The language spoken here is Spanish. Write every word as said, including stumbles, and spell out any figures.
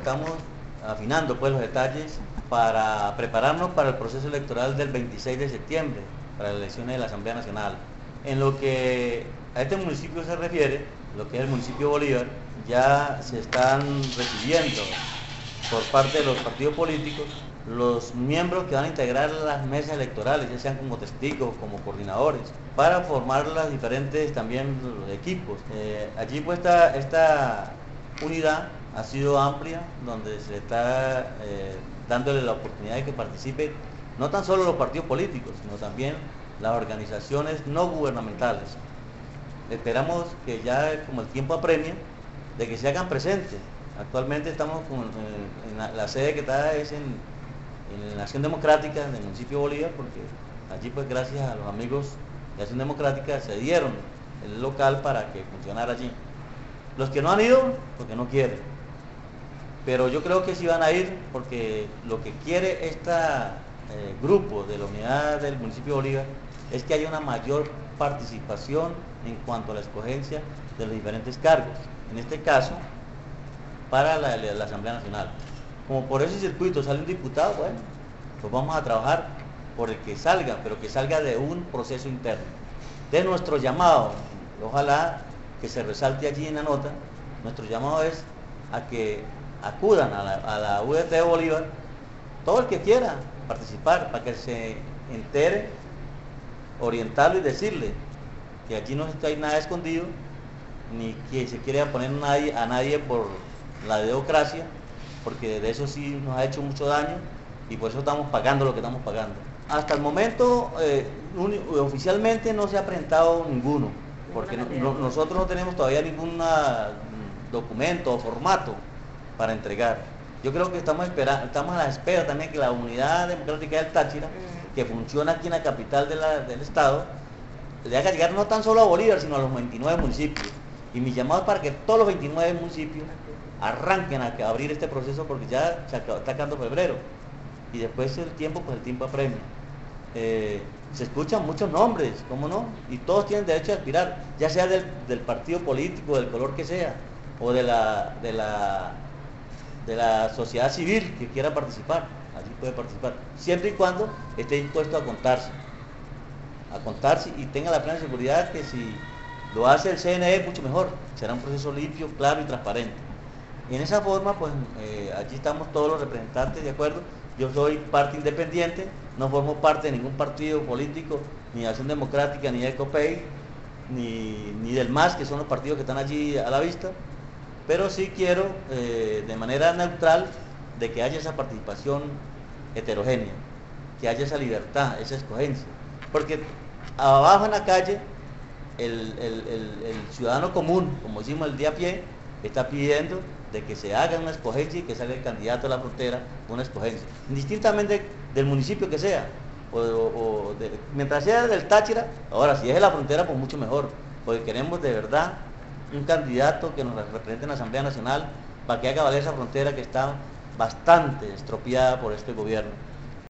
estamos afinando pues los detalles para prepararnos para el proceso electoral del veintiséis de septiembre, para las elecciones de la Asamblea Nacional. En lo que a este municipio se refiere, lo que es el municipio Bolívar, ya se están recibiendo por parte de los partidos políticos los miembros que van a integrar las mesas electorales, ya sean como testigos, como coordinadores, para formar las diferentes también los equipos. Eh, allí pues esta, esta unidad ha sido amplia, donde se está eh, dándole la oportunidad de que participen no tan solo los partidos políticos, sino también las organizaciones no gubernamentales. Esperamos que ya como el tiempo apremia, de que se hagan presentes. Actualmente estamos con, eh, en la, la sede que está es en, en la Acción Democrática del municipio de Bolívar, porque allí pues gracias a los amigos de Acción Democrática se dieron el local para que funcionara allí. Los que no han ido, porque no quieren, pero yo creo que sí van a ir, porque lo que quiere este eh, grupo de la unidad del municipio de Bolívar es que haya una mayor participación en cuanto a la escogencia de los diferentes cargos, en este caso para la, la, la Asamblea Nacional. Como por ese circuito sale un diputado, bueno, pues vamos a trabajar por el que salga, pero que salga de un proceso interno. De nuestro llamado, ojalá que se resalte allí en la nota, nuestro llamado es a que acudan a la, a la U D T de Bolívar, todo el que quiera participar, para que se entere, orientarlo y decirle que allí no hay nada escondido, ni que se quiere poner nadie, a nadie por la democracia, porque de eso sí nos ha hecho mucho daño y por eso estamos pagando lo que estamos pagando. Hasta el momento eh, oficialmente no se ha presentado ninguno, porque no, no, nosotros no tenemos todavía ningún documento o formato para entregar. Yo creo que estamos, esperando, estamos a la espera también que la Unidad Democrática del Táchira, que funciona aquí en la capital de la, del estado, le haga llegar no tan solo a Bolívar, sino a los veintinueve municipios. Y mi llamado es para que todos los veintinueve municipios arranquen a abrir este proceso, porque ya se está acabando febrero. Y después el tiempo, pues el tiempo apremia. Eh, se escuchan muchos nombres, ¿cómo no? Y todos tienen derecho a aspirar, ya sea del, del partido político, del color que sea, o de la, de la, de la sociedad civil que quiera participar. Allí puede participar, siempre y cuando esté dispuesto a contarse. A contarse y tenga la plena seguridad que si lo hace el C N E, mucho mejor. Será un proceso limpio, claro y transparente. Y en esa forma, pues, eh, allí estamos todos los representantes de acuerdo. Yo soy parte independiente, no formo parte de ningún partido político, ni de Acción Democrática, ni de COPEI, ni, ni del MAS, que son los partidos que están allí a la vista, pero sí quiero, eh, de manera neutral, de que haya esa participación heterogénea, que haya esa libertad, esa escogencia, porque abajo en la calle, el, el, el, el ciudadano común, como decimos el día a pie, está pidiendo de que se haga una escogencia y que salga el candidato a la frontera una escogencia, indistintamente del municipio que sea, o, o de, mientras sea del Táchira. Ahora si es de la frontera, pues mucho mejor, porque queremos de verdad un candidato que nos represente en la Asamblea Nacional para que haga valer esa frontera que está bastante estropeada por este gobierno.